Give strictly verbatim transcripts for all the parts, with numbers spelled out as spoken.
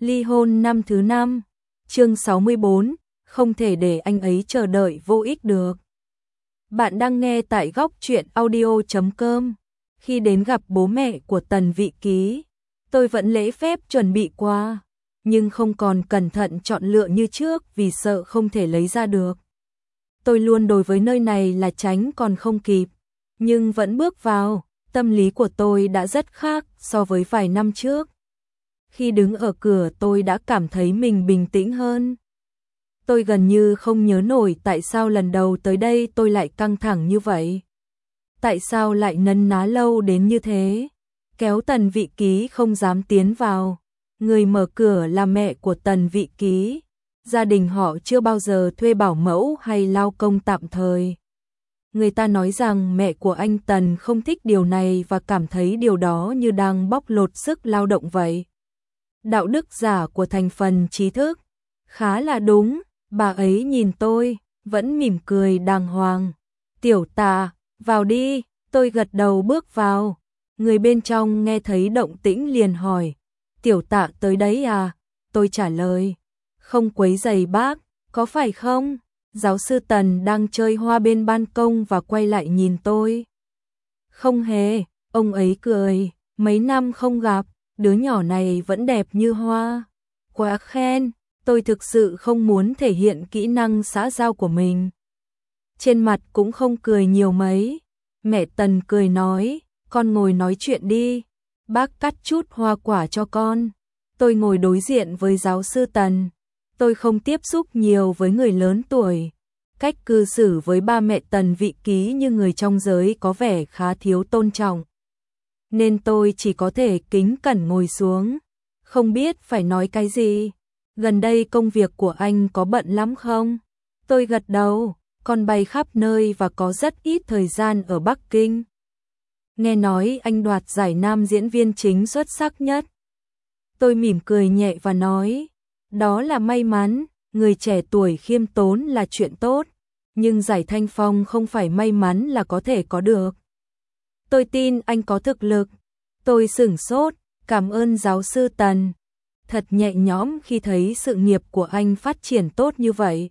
Ly hôn năm thứ năm, chương sáu mươi bốn, không thể để anh ấy chờ đợi vô ích được. Bạn đang nghe tại góc truyện audio chấm com. Khi đến gặp bố mẹ của Tần Vị Ký, tôi vẫn lễ phép chuẩn bị qua, nhưng không còn cẩn thận chọn lựa như trước vì sợ không thể lấy ra được. Tôi luôn đối với nơi này là tránh còn không kịp, nhưng vẫn bước vào, tâm lý của tôi đã rất khác so với vài năm trước. Khi đứng ở cửa tôi đã cảm thấy mình bình tĩnh hơn. Tôi gần như không nhớ nổi tại sao lần đầu tới đây tôi lại căng thẳng như vậy. Tại sao lại nấn ná lâu đến như thế? Kéo Tần Vị Ký không dám tiến vào. Người mở cửa là mẹ của Tần Vị Ký. Gia đình họ chưa bao giờ thuê bảo mẫu hay lao công tạm thời. Người ta nói rằng mẹ của anh Tần không thích điều này và cảm thấy điều đó như đang bóc lột sức lao động vậy. Đạo đức giả của thành phần trí thức. Khá là đúng, bà ấy nhìn tôi, vẫn mỉm cười đàng hoàng. Tiểu Tạ, vào đi, tôi gật đầu bước vào. Người bên trong nghe thấy động tĩnh liền hỏi, Tiểu Tạ tới đấy à? Tôi trả lời, không quấy rầy bác, có phải không? Giáo sư Tần đang chơi hoa bên ban công và quay lại nhìn tôi. Không hề, ông ấy cười, mấy năm không gặp, đứa nhỏ này vẫn đẹp như hoa. Quá khen, tôi thực sự không muốn thể hiện kỹ năng xã giao của mình. Trên mặt cũng không cười nhiều mấy. Mẹ Tần cười nói, con ngồi nói chuyện đi, bác cắt chút hoa quả cho con. Tôi ngồi đối diện với giáo sư Tần. Tôi không tiếp xúc nhiều với người lớn tuổi. Cách cư xử với ba mẹ Tần Vị Ký như người trong giới có vẻ khá thiếu tôn trọng. Nên tôi chỉ có thể kính cẩn ngồi xuống. Không biết phải nói cái gì. Gần đây công việc của anh có bận lắm không? Tôi gật đầu, con bay khắp nơi và có rất ít thời gian ở Bắc Kinh. Nghe nói anh đoạt giải nam diễn viên chính xuất sắc nhất. Tôi mỉm cười nhẹ và nói, đó là may mắn, người trẻ tuổi khiêm tốn là chuyện tốt, nhưng giải Thanh Phong không phải may mắn là có thể có được. Tôi tin anh có thực lực. Tôi sửng sốt, cảm ơn giáo sư Tần. Thật nhẹ nhõm khi thấy sự nghiệp của anh phát triển tốt như vậy.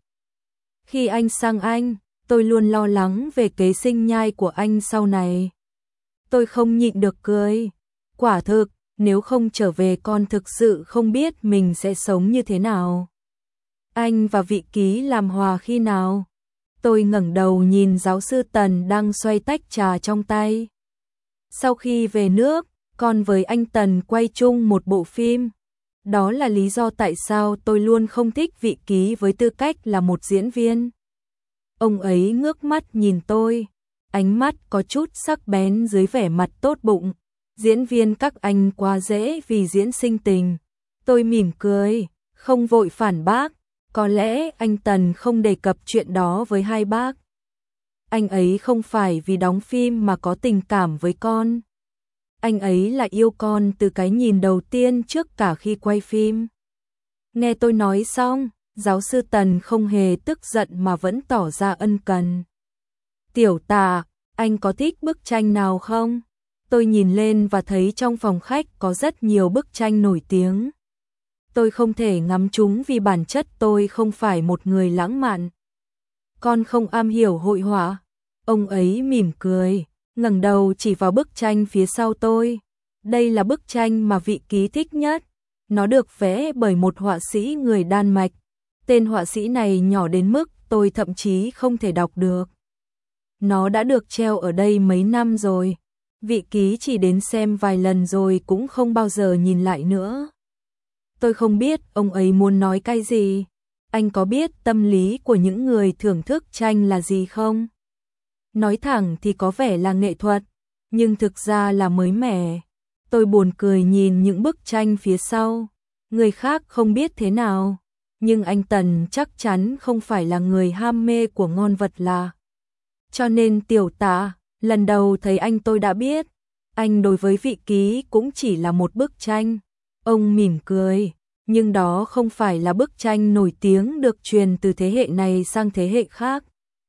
Khi anh sang Anh, tôi luôn lo lắng về kế sinh nhai của anh sau này. Tôi không nhịn được cười. Quả thực, nếu không trở về con thực sự không biết mình sẽ sống như thế nào. Anh và Vị Ký làm hòa khi nào? Tôi ngẩng đầu nhìn giáo sư Tần đang xoay tách trà trong tay. Sau khi về nước, con với anh Tần quay chung một bộ phim. Đó là lý do tại sao tôi luôn không thích Vị Ký với tư cách là một diễn viên. Ông ấy ngước mắt nhìn tôi, ánh mắt có chút sắc bén dưới vẻ mặt tốt bụng. Diễn viên các anh quá dễ vì diễn sinh tình. Tôi mỉm cười, không vội phản bác. Có lẽ anh Tần không đề cập chuyện đó với hai bác. Anh ấy không phải vì đóng phim mà có tình cảm với con. Anh ấy là yêu con từ cái nhìn đầu tiên trước cả khi quay phim. Nghe tôi nói xong, giáo sư Tần không hề tức giận mà vẫn tỏ ra ân cần. Tiểu Tạ, anh có thích bức tranh nào không? Tôi nhìn lên và thấy trong phòng khách có rất nhiều bức tranh nổi tiếng. Tôi không thể ngắm chúng vì bản chất tôi không phải một người lãng mạn. Con không am hiểu hội họa. Ông ấy mỉm cười, ngẩng đầu chỉ vào bức tranh phía sau tôi. Đây là bức tranh mà Vị Ký thích nhất. Nó được vẽ bởi một họa sĩ người Đan Mạch. Tên họa sĩ này nhỏ đến mức tôi thậm chí không thể đọc được. Nó đã được treo ở đây mấy năm rồi. Vị Ký chỉ đến xem vài lần rồi cũng không bao giờ nhìn lại nữa. Tôi không biết ông ấy muốn nói cái gì. Anh có biết tâm lý của những người thưởng thức tranh là gì không? Nói thẳng thì có vẻ là nghệ thuật, nhưng thực ra là mới mẻ. Tôi buồn cười nhìn những bức tranh phía sau. Người khác không biết thế nào, nhưng anh Tần chắc chắn không phải là người ham mê của ngon vật lạ. Cho nên Tiểu Tạ, lần đầu thấy anh tôi đã biết, anh đối với Vị Ký cũng chỉ là một bức tranh. Ông mỉm cười, nhưng đó không phải là bức tranh nổi tiếng được truyền từ thế hệ này sang thế hệ khác.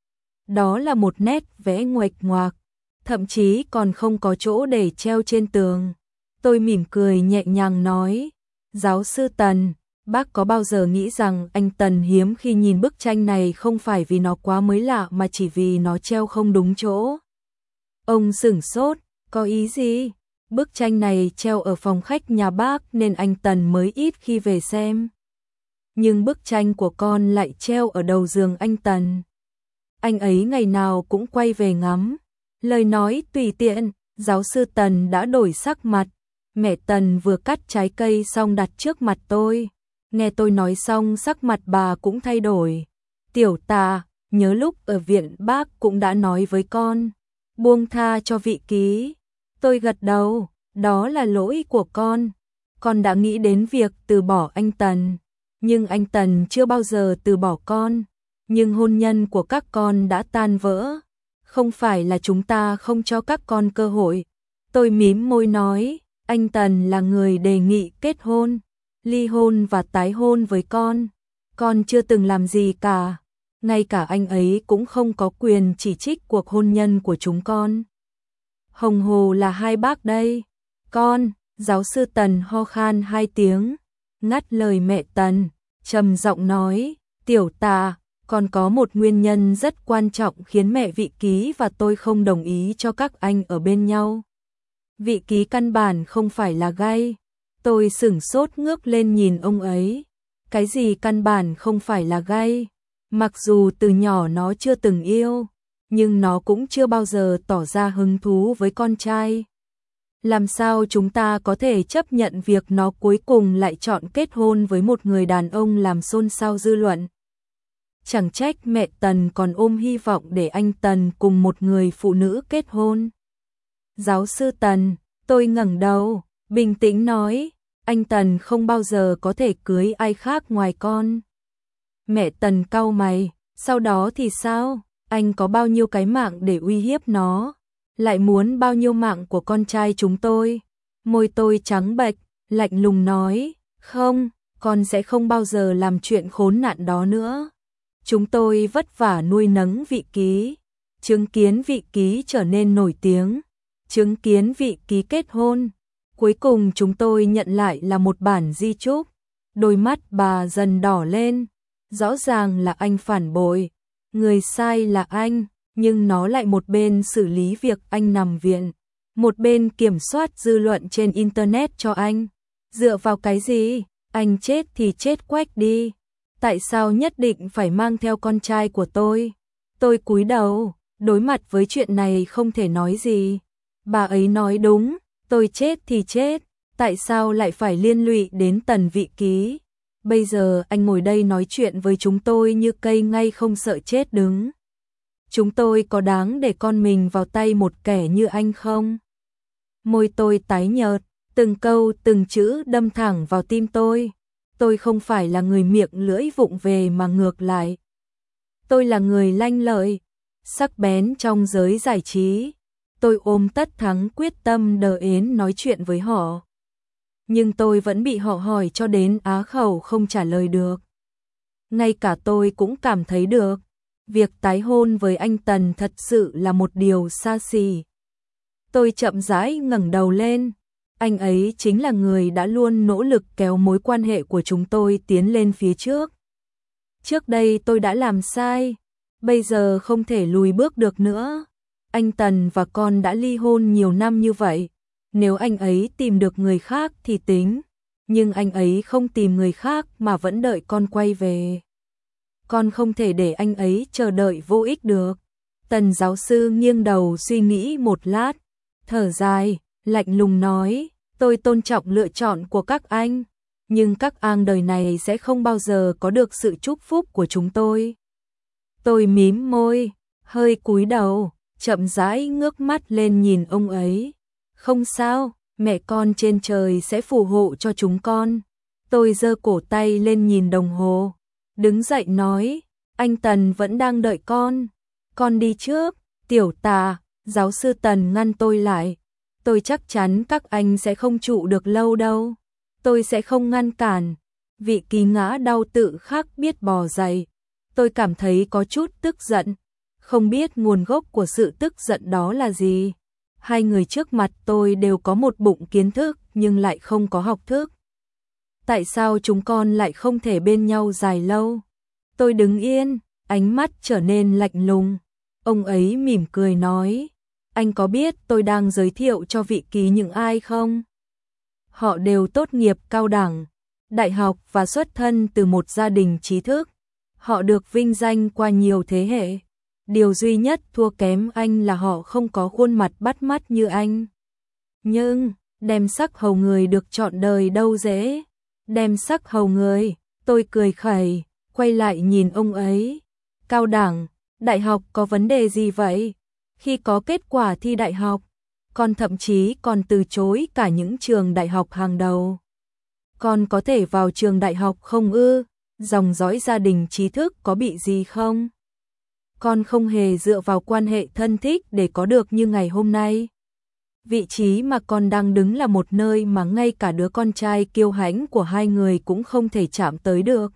Đó là một nét vẽ nguệch ngoạc, thậm chí còn không có chỗ để treo trên tường. Tôi mỉm cười nhẹ nhàng nói, Giáo sư Tần, bác có bao giờ nghĩ rằng anh Tần hiếm khi nhìn bức tranh này không phải vì nó quá mới lạ mà chỉ vì nó treo không đúng chỗ? Ông sửng sốt, có ý gì? Bức tranh này treo ở phòng khách nhà bác nên anh Tần mới ít khi về xem. Nhưng bức tranh của con lại treo ở đầu giường anh Tần. Anh ấy ngày nào cũng quay về ngắm. Lời nói tùy tiện, giáo sư Tần đã đổi sắc mặt. Mẹ Tần vừa cắt trái cây xong đặt trước mặt tôi. Nghe tôi nói xong sắc mặt bà cũng thay đổi. Tiểu Tà, nhớ lúc ở viện bác cũng đã nói với con, buông tha cho vị ký. Tôi gật đầu, đó là lỗi của con. Con đã nghĩ đến việc từ bỏ anh Tần, nhưng anh Tần chưa bao giờ từ bỏ con. Nhưng hôn nhân của các con đã tan vỡ. Không phải là chúng ta không cho các con cơ hội. Tôi mím môi nói, anh Tần là người đề nghị kết hôn, ly hôn và tái hôn với con. Con chưa từng làm gì cả. Ngay cả anh ấy cũng không có quyền chỉ trích cuộc hôn nhân của chúng con. Hồng hồ là hai bác đây. Con, giáo sư Tần ho khan hai tiếng, ngắt lời mẹ Tần, trầm giọng nói, Tiểu Tà, còn có một nguyên nhân rất quan trọng khiến mẹ Vị Ký và tôi không đồng ý cho các anh ở bên nhau. Vị Ký căn bản không phải là gay. Tôi sửng sốt ngước lên nhìn ông ấy. Cái gì căn bản không phải là gay? Mặc dù từ nhỏ nó chưa từng yêu, nhưng nó cũng chưa bao giờ tỏ ra hứng thú với con trai. Làm sao chúng ta có thể chấp nhận việc nó cuối cùng lại chọn kết hôn với một người đàn ông làm xôn xao dư luận? Chẳng trách mẹ Tần còn ôm hy vọng để anh Tần cùng một người phụ nữ kết hôn. Giáo sư Tần, tôi ngẩng đầu, bình tĩnh nói, anh Tần không bao giờ có thể cưới ai khác ngoài con. Mẹ Tần cau mày, sau đó thì sao? Anh có bao nhiêu cái mạng để uy hiếp nó? Lại muốn bao nhiêu mạng của con trai chúng tôi? Môi tôi trắng bệch, lạnh lùng nói, không, con sẽ không bao giờ làm chuyện khốn nạn đó nữa. Chúng tôi vất vả nuôi nấng Vị Ký, chứng kiến Vị Ký trở nên nổi tiếng, chứng kiến Vị Ký kết hôn. Cuối cùng chúng tôi nhận lại là một bản di chúc. Đôi mắt bà dần đỏ lên. Rõ ràng là anh phản bội, người sai là anh, nhưng nó lại một bên xử lý việc anh nằm viện, một bên kiểm soát dư luận trên internet cho anh. Dựa vào cái gì? Anh chết thì chết quách đi. Tại sao nhất định phải mang theo con trai của tôi? Tôi cúi đầu, đối mặt với chuyện này không thể nói gì. Bà ấy nói đúng, tôi chết thì chết, tại sao lại phải liên lụy đến Tần Vị Ký? Bây giờ anh ngồi đây nói chuyện với chúng tôi như cây ngay không sợ chết đứng. Chúng tôi có đáng để con mình vào tay một kẻ như anh không? Môi tôi tái nhợt, từng câu từng chữ đâm thẳng vào tim tôi. Tôi không phải là người miệng lưỡi vụng về mà ngược lại. Tôi là người lanh lợi, sắc bén trong giới giải trí. Tôi ôm tất thắng quyết tâm đờ ến nói chuyện với họ. Nhưng tôi vẫn bị họ hỏi cho đến á khẩu không trả lời được. Ngay cả tôi cũng cảm thấy được, việc tái hôn với anh Tần thật sự là một điều xa xỉ. Tôi chậm rãi ngẩng đầu lên, anh ấy chính là người đã luôn nỗ lực kéo mối quan hệ của chúng tôi tiến lên phía trước. Trước đây tôi đã làm sai, bây giờ không thể lùi bước được nữa. Anh Tần và con đã ly hôn nhiều năm như vậy. Nếu anh ấy tìm được người khác thì tính, nhưng anh ấy không tìm người khác mà vẫn đợi con quay về. Con không thể để anh ấy chờ đợi vô ích được. Tần giáo sư nghiêng đầu suy nghĩ một lát, thở dài, lạnh lùng nói, tôi tôn trọng lựa chọn của các anh, nhưng các ang đời này sẽ không bao giờ có được sự chúc phúc của chúng tôi. Tôi mím môi, hơi cúi đầu, chậm rãi ngước mắt lên nhìn ông ấy. Không sao, mẹ con trên trời sẽ phù hộ cho chúng con. Tôi giơ cổ tay lên nhìn đồng hồ, đứng dậy nói, anh Tần vẫn đang đợi con. Con đi trước. Tiểu Tà, giáo sư Tần ngăn tôi lại. Tôi chắc chắn các anh sẽ không trụ được lâu đâu. Tôi sẽ không ngăn cản. Vị Ký ngã đau tự khắc biết bò dậy. Tôi cảm thấy có chút tức giận. Không biết nguồn gốc của sự tức giận đó là gì. Hai người trước mặt tôi đều có một bụng kiến thức nhưng lại không có học thức. Tại sao chúng con lại không thể bên nhau dài lâu? Tôi đứng yên, ánh mắt trở nên lạnh lùng. Ông ấy mỉm cười nói, anh có biết tôi đang giới thiệu cho vị ký những ai không? Họ đều tốt nghiệp cao đẳng, đại học và xuất thân từ một gia đình trí thức. Họ được vinh danh qua nhiều thế hệ. Điều duy nhất thua kém anh là họ không có khuôn mặt bắt mắt như anh. Nhưng, đem sắc hầu người được chọn đời đâu dễ. Đem sắc hầu người, tôi cười khẩy, quay lại nhìn ông ấy. Cao đẳng, đại học có vấn đề gì vậy? Khi có kết quả thi đại học, con thậm chí còn từ chối cả những trường đại học hàng đầu. Con có thể vào trường đại học không ư? Dòng dõi gia đình trí thức có bị gì không? Con không hề dựa vào quan hệ thân thích để có được như ngày hôm nay. Vị trí mà con đang đứng là một nơi mà ngay cả đứa con trai kiêu hãnh của hai người cũng không thể chạm tới được.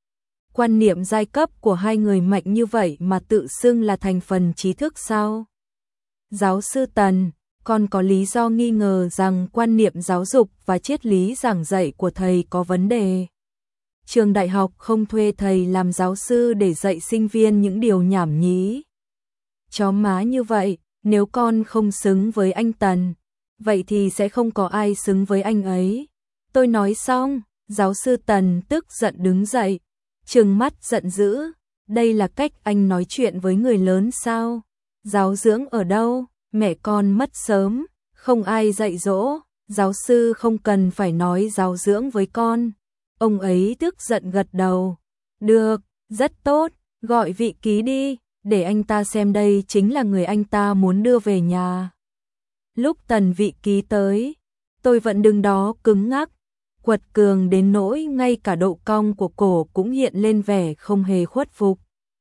Quan niệm giai cấp của hai người mạnh như vậy mà tự xưng là thành phần trí thức sao? Giáo sư Tần, con có lý do nghi ngờ rằng quan niệm giáo dục và triết lý giảng dạy của thầy có vấn đề. Trường đại học không thuê thầy làm giáo sư để dạy sinh viên những điều nhảm nhí. Chó má như vậy, nếu con không xứng với anh Tần, vậy thì sẽ không có ai xứng với anh ấy. Tôi nói xong, giáo sư Tần tức giận đứng dậy, trừng mắt giận dữ. Đây là cách anh nói chuyện với người lớn sao? Giáo dưỡng ở đâu? Mẹ con mất sớm, không ai dạy dỗ, giáo sư không cần phải nói giáo dưỡng với con. Ông ấy tức giận gật đầu. Được, rất tốt, gọi vị ký đi, để anh ta xem đây chính là người anh ta muốn đưa về nhà. Lúc Tần vị ký tới, tôi vẫn đứng đó cứng ngắc, quật cường đến nỗi ngay cả độ cong của cổ cũng hiện lên vẻ không hề khuất phục.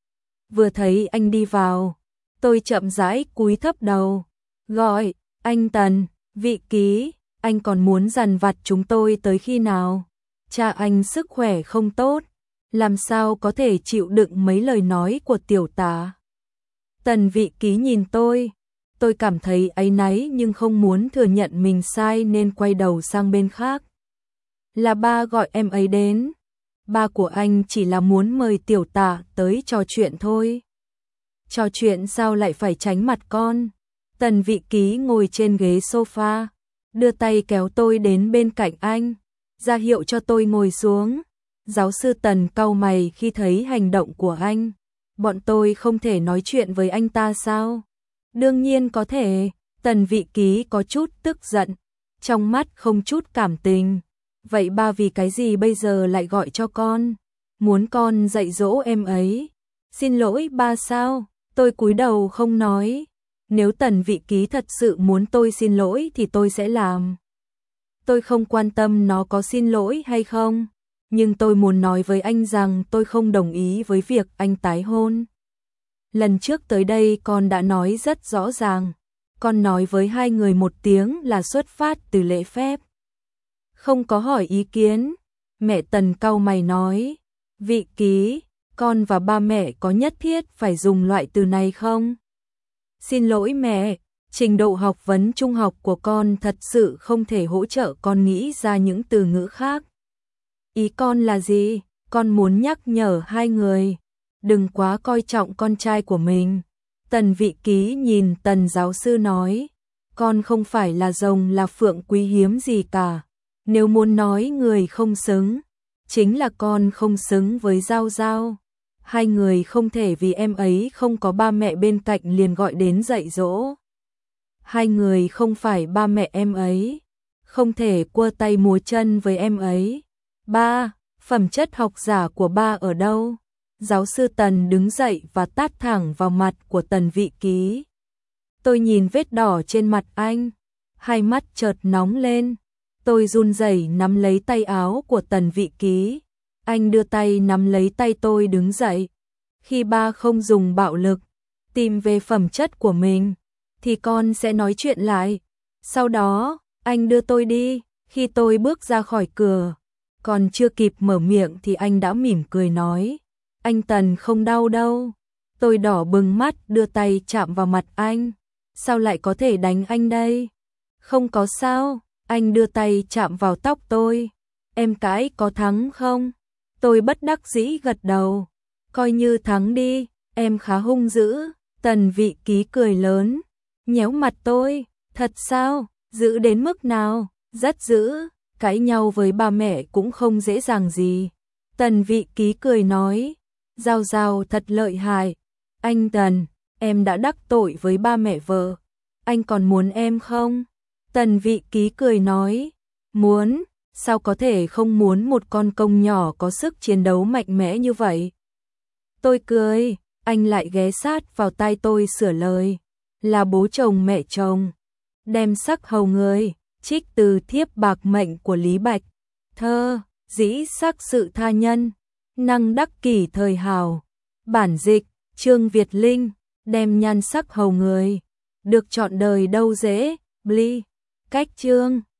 Vừa thấy anh đi vào, tôi chậm rãi cúi thấp đầu, gọi, anh Tần, vị ký, anh còn muốn dằn vặt chúng tôi tới khi nào? Cha anh sức khỏe không tốt, làm sao có thể chịu đựng mấy lời nói của tiểu tả. Tần vị ký nhìn tôi, tôi cảm thấy áy náy nhưng không muốn thừa nhận mình sai nên quay đầu sang bên khác. Là ba gọi em ấy đến, ba của anh chỉ là muốn mời tiểu tả tới trò chuyện thôi. Trò chuyện sao lại phải tránh mặt con? Tần vị ký ngồi trên ghế sofa, đưa tay kéo tôi đến bên cạnh anh, ra hiệu cho tôi ngồi xuống. Giáo sư Tần cau mày khi thấy hành động của anh. Bọn tôi không thể nói chuyện với anh ta sao? Đương nhiên có thể. Tần vị ký có chút tức giận, trong mắt không chút cảm tình. Vậy ba vì cái gì bây giờ lại gọi cho con? Muốn con dạy dỗ em ấy? Xin lỗi ba sao? Tôi cúi đầu không nói. Nếu Tần vị ký thật sự muốn tôi xin lỗi thì tôi sẽ làm. Tôi không quan tâm nó có xin lỗi hay không, nhưng tôi muốn nói với anh rằng tôi không đồng ý với việc anh tái hôn. Lần trước tới đây con đã nói rất rõ ràng, con nói với hai người một tiếng là xuất phát từ lễ phép. Không có hỏi ý kiến. Mẹ Tần cau mày nói, vị ký, con và ba mẹ có nhất thiết phải dùng loại từ này không? Xin lỗi mẹ, trình độ học vấn trung học của con thật sự không thể hỗ trợ con nghĩ ra những từ ngữ khác. Ý con là gì? Con muốn nhắc nhở hai người, đừng quá coi trọng con trai của mình. Tần vị ký nhìn Tần giáo sư nói, con không phải là rồng là phượng quý hiếm gì cả. Nếu muốn nói người không xứng, chính là con không xứng với Giao Giao. Hai người không thể vì em ấy không có ba mẹ bên cạnh liền gọi đến dạy dỗ. Hai người không phải ba mẹ em ấy, không thể cua tay múa chân với em ấy. Ba, phẩm chất học giả của ba ở đâu? Giáo sư Tần đứng dậy và tát thẳng vào mặt của Tần vị ký. Tôi nhìn vết đỏ trên mặt anh, hai mắt chợt nóng lên. Tôi run rẩy nắm lấy tay áo của Tần vị ký. Anh đưa tay nắm lấy tay tôi đứng dậy. Khi ba không dùng bạo lực, tìm về phẩm chất của mình, thì con sẽ nói chuyện lại. Sau đó, anh đưa tôi đi. Khi tôi bước ra khỏi cửa, còn chưa kịp mở miệng thì anh đã mỉm cười nói, anh Tần không đau đâu. Tôi đỏ bừng mắt đưa tay chạm vào mặt anh. Sao lại có thể đánh anh đây? Không có sao. Anh đưa tay chạm vào tóc tôi. em cãi có thắng không? Tôi bất đắc dĩ gật đầu. Coi như thắng đi, em khá hung dữ. Tần Vị Ký cười lớn, nhéo mặt tôi. Thật sao? Dữ đến mức nào? Rất dữ, cãi nhau với ba mẹ cũng không dễ dàng gì. Tần Vị Ký cười nói, Giao Giao thật lợi hại. Anh Tần, em đã đắc tội với ba mẹ vợ. Anh còn muốn em không? Tần Vị Ký cười nói, muốn, sao có thể không muốn một con công nhỏ có sức chiến đấu mạnh mẽ như vậy. Tôi cười, anh lại ghé sát vào tai tôi sửa lời, là bố chồng mẹ chồng. Đem sắc hầu người, trích từ Thiếp Bạc Mệnh của Lý Bạch. Thơ, dĩ sắc sự tha nhân, năng đắc kỷ thời hào. Bản dịch, Trương Việt Linh, đem nhan sắc hầu người. Được chọn đời đâu dễ, Bli. Cách chương